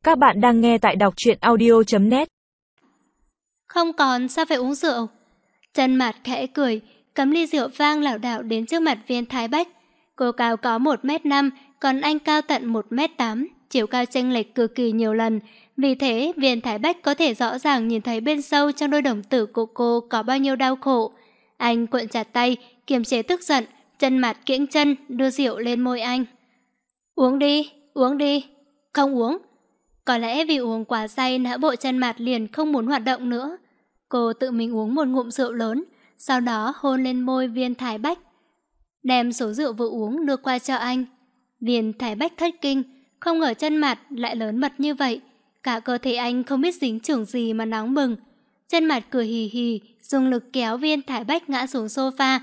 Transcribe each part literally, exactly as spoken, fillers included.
Các bạn đang nghe tại đọc truyện audio chấm net. Không còn sao phải uống rượu? Chân Mạt khẽ cười, cầm ly rượu vang lảo đảo đến trước mặt Viên Thái Bách. Cô cao có một mét năm, còn anh cao tận một mét tám, chiều cao chênh lệch cực kỳ nhiều lần. Vì thế, Viên Thái Bách có thể rõ ràng nhìn thấy bên sâu trong đôi đồng tử của cô có bao nhiêu đau khổ. Anh cuộn chặt tay, kiềm chế tức giận, Chân Mạt kiễng chân đưa rượu lên môi anh. Uống đi, uống đi. Không uống. Có lẽ vì uống quá say, não bộ Chân Mạt liền không muốn hoạt động nữa. Cô tự mình uống một ngụm rượu lớn, sau đó hôn lên môi Viên Thái Bách, đem số rượu vừa uống đưa qua cho anh. Viên Thái Bách thất kinh, không ngờ Chân Mạt lại lớn mật như vậy. Cả cơ thể anh không biết dính chưởng gì mà nóng bừng. Chân Mạt cười hì hì, dùng lực kéo Viên Thái Bách ngã xuống sofa.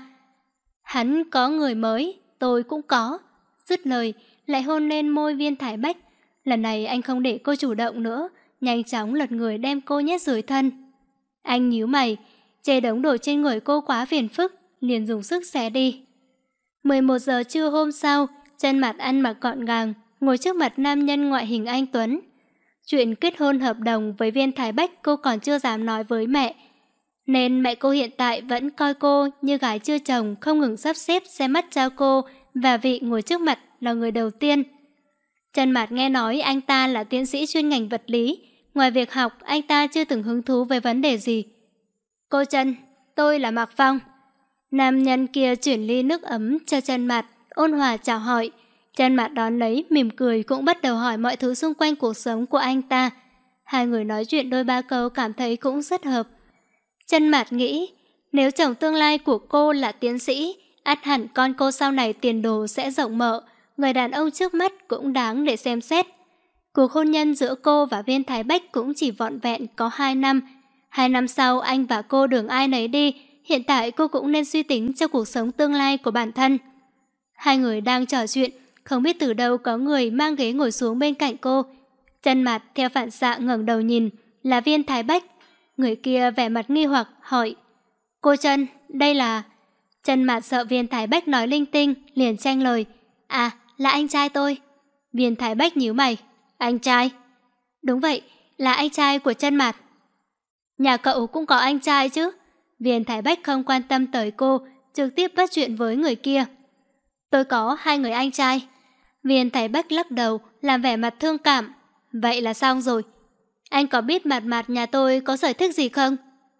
Hắn có người mới, tôi cũng có. Dứt lời, lại hôn lên môi Viên Thái Bách. Lần này anh không để cô chủ động nữa, nhanh chóng lật người đem cô nhét dưới thân. Anh nhíu mày, chê đống đồ trên người cô quá phiền phức, liền dùng sức xé đi. mười một giờ trưa hôm sau, Chân Mạt ăn mặc gọn gàng, ngồi trước mặt nam nhân ngoại hình anh tuấn. Chuyện kết hôn hợp đồng với Viên Thái Bách cô còn chưa dám nói với mẹ, nên mẹ cô hiện tại vẫn coi cô như gái chưa chồng, không ngừng sắp xếp xem mắt cho cô và vị ngồi trước mặt là người đầu tiên. Chân Mạt nghe nói anh ta là tiến sĩ chuyên ngành vật lý, ngoài việc học anh ta chưa từng hứng thú với vấn đề gì. Cô Chân, tôi là Mạc Phong. Nam nhân kia chuyển ly nước ấm cho Chân Mạt, ôn hòa chào hỏi. Chân Mạt đón lấy, mỉm cười cũng bắt đầu hỏi mọi thứ xung quanh cuộc sống của anh ta. Hai người nói chuyện đôi ba câu cảm thấy cũng rất hợp. Chân Mạt nghĩ, nếu chồng tương lai của cô là tiến sĩ, ắt hẳn con cô sau này tiền đồ sẽ rộng mở, người đàn ông trước mắt cũng đáng để xem xét. Cuộc hôn nhân giữa cô và Viên Thái Bách cũng chỉ vỏn vẹn có hai năm. Hai năm sau anh và cô đường ai nấy đi, hiện tại cô cũng nên suy tính cho cuộc sống tương lai của bản thân. Hai người đang trò chuyện, không biết từ đâu có người mang ghế ngồi xuống bên cạnh cô. Chân Mạt theo phản xạ ngẩng đầu nhìn, là Viên Thái Bách. Người kia vẻ mặt nghi hoặc hỏi, cô Chân, đây là... Chân Mạt sợ Viên Thái Bách nói linh tinh, liền tranh lời, à, là anh trai tôi. Viên Thái Bách nhíu mày, anh trai? Đúng vậy, là anh trai của Chân Mạt. Nhà cậu cũng có anh trai chứ? Viên Thái Bách không quan tâm tới cô, trực tiếp bắt chuyện với người kia. Tôi có hai người anh trai. Viên Thái Bách lắc đầu, làm vẻ mặt thương cảm. Vậy là xong rồi. Anh có biết Mạt Mạt nhà tôi có sở thích gì không?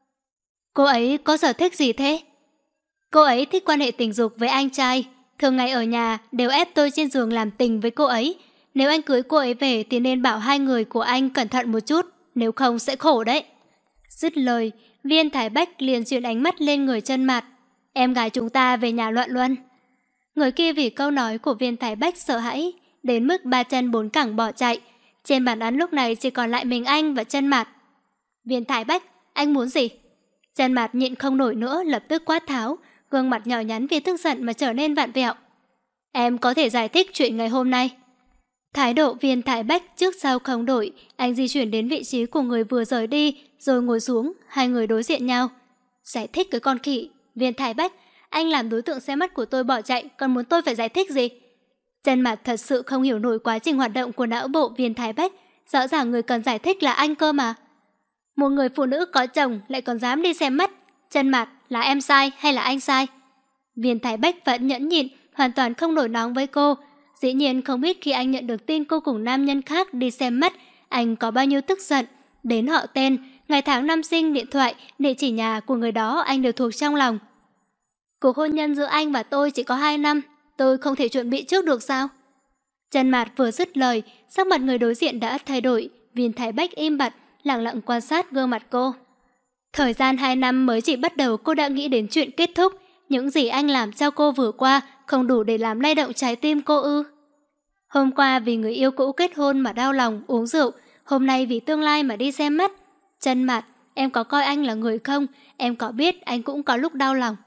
Cô ấy có sở thích gì thế? Cô ấy thích quan hệ tình dục với anh trai. Thường ngày ở nhà đều ép tôi trên giường làm tình với cô ấy. Nếu anh cưới cô ấy về thì nên bảo hai người của anh cẩn thận một chút, nếu không sẽ khổ đấy. Dứt lời, Viên Thái Bách liền chuyển ánh mắt lên người Chân Mạt. Em gái chúng ta về nhà loạn luân. Người kia vì câu nói của Viên Thái Bách sợ hãi, đến mức ba chân bốn cẳng bỏ chạy. Trên bàn ăn lúc này chỉ còn lại mình anh và Chân Mạt. Viên Thái Bách, anh muốn gì? Chân Mạt nhịn không nổi nữa, lập tức quát tháo, gương mặt nhỏ nhắn vì tức giận mà trở nên vặn vẹo. Em có thể giải thích chuyện ngày hôm nay. Thái độ Viên Thái Bách trước sau không đổi, anh di chuyển đến vị trí của người vừa rời đi, rồi ngồi xuống, hai người đối diện nhau. Giải thích cái con khỉ. Viên Thái Bách, anh làm đối tượng xe mắt của tôi bỏ chạy, còn muốn tôi phải giải thích gì? Chân Mạt thật sự không hiểu nổi quá trình hoạt động của não bộ Viên Thái Bách, rõ ràng người cần giải thích là anh cơ mà. Một người phụ nữ có chồng lại còn dám đi xem mắt. Chân Mạt, là em sai hay là anh sai? Viên Thái Bách vẫn nhẫn nhịn, hoàn toàn không nổi nóng với cô. Dĩ nhiên không biết khi anh nhận được tin cô cùng nam nhân khác đi xem mắt, anh có bao nhiêu tức giận. Đến họ tên, ngày tháng năm sinh, điện thoại, địa chỉ nhà của người đó anh đều thuộc trong lòng. Cuộc hôn nhân giữa anh và tôi chỉ có hai năm, tôi không thể chuẩn bị trước được sao? Chân Mạt vừa dứt lời, sắc mặt người đối diện đã thay đổi. Viên Thái Bách im bặt, lặng lặng quan sát gương mặt cô. Thời gian hai năm mới chỉ bắt đầu cô đã nghĩ đến chuyện kết thúc. Những gì anh làm cho cô vừa qua không đủ để làm lay động trái tim cô ư? Hôm qua vì người yêu cũ kết hôn mà đau lòng uống rượu, hôm nay vì tương lai mà đi xem mắt. Chân Mạt, em có coi anh là người không? Em có biết anh cũng có lúc đau lòng.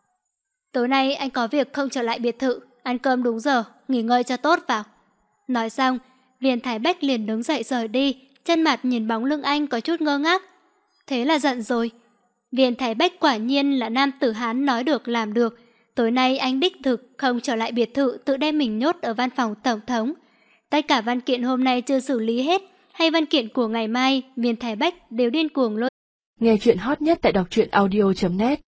Tối nay anh có việc không trở lại biệt thự, ăn cơm đúng giờ, nghỉ ngơi cho tốt vào. Nói xong, Viên Thái Bách liền đứng dậy rời đi. Chân Mạt nhìn bóng lưng anh có chút ngơ ngác. Thế là giận rồi. Viên Thái Bách quả nhiên là nam tử Hán nói được làm được. Tối nay anh đích thực không trở lại biệt thự, tự đem mình nhốt ở văn phòng tổng thống. Tất cả văn kiện hôm nay chưa xử lý hết, hay văn kiện của ngày mai, Viên Thái Bách đều điên cuồng lôi. Nghe chuyện hot nhất tại đọc truyện audio chấm net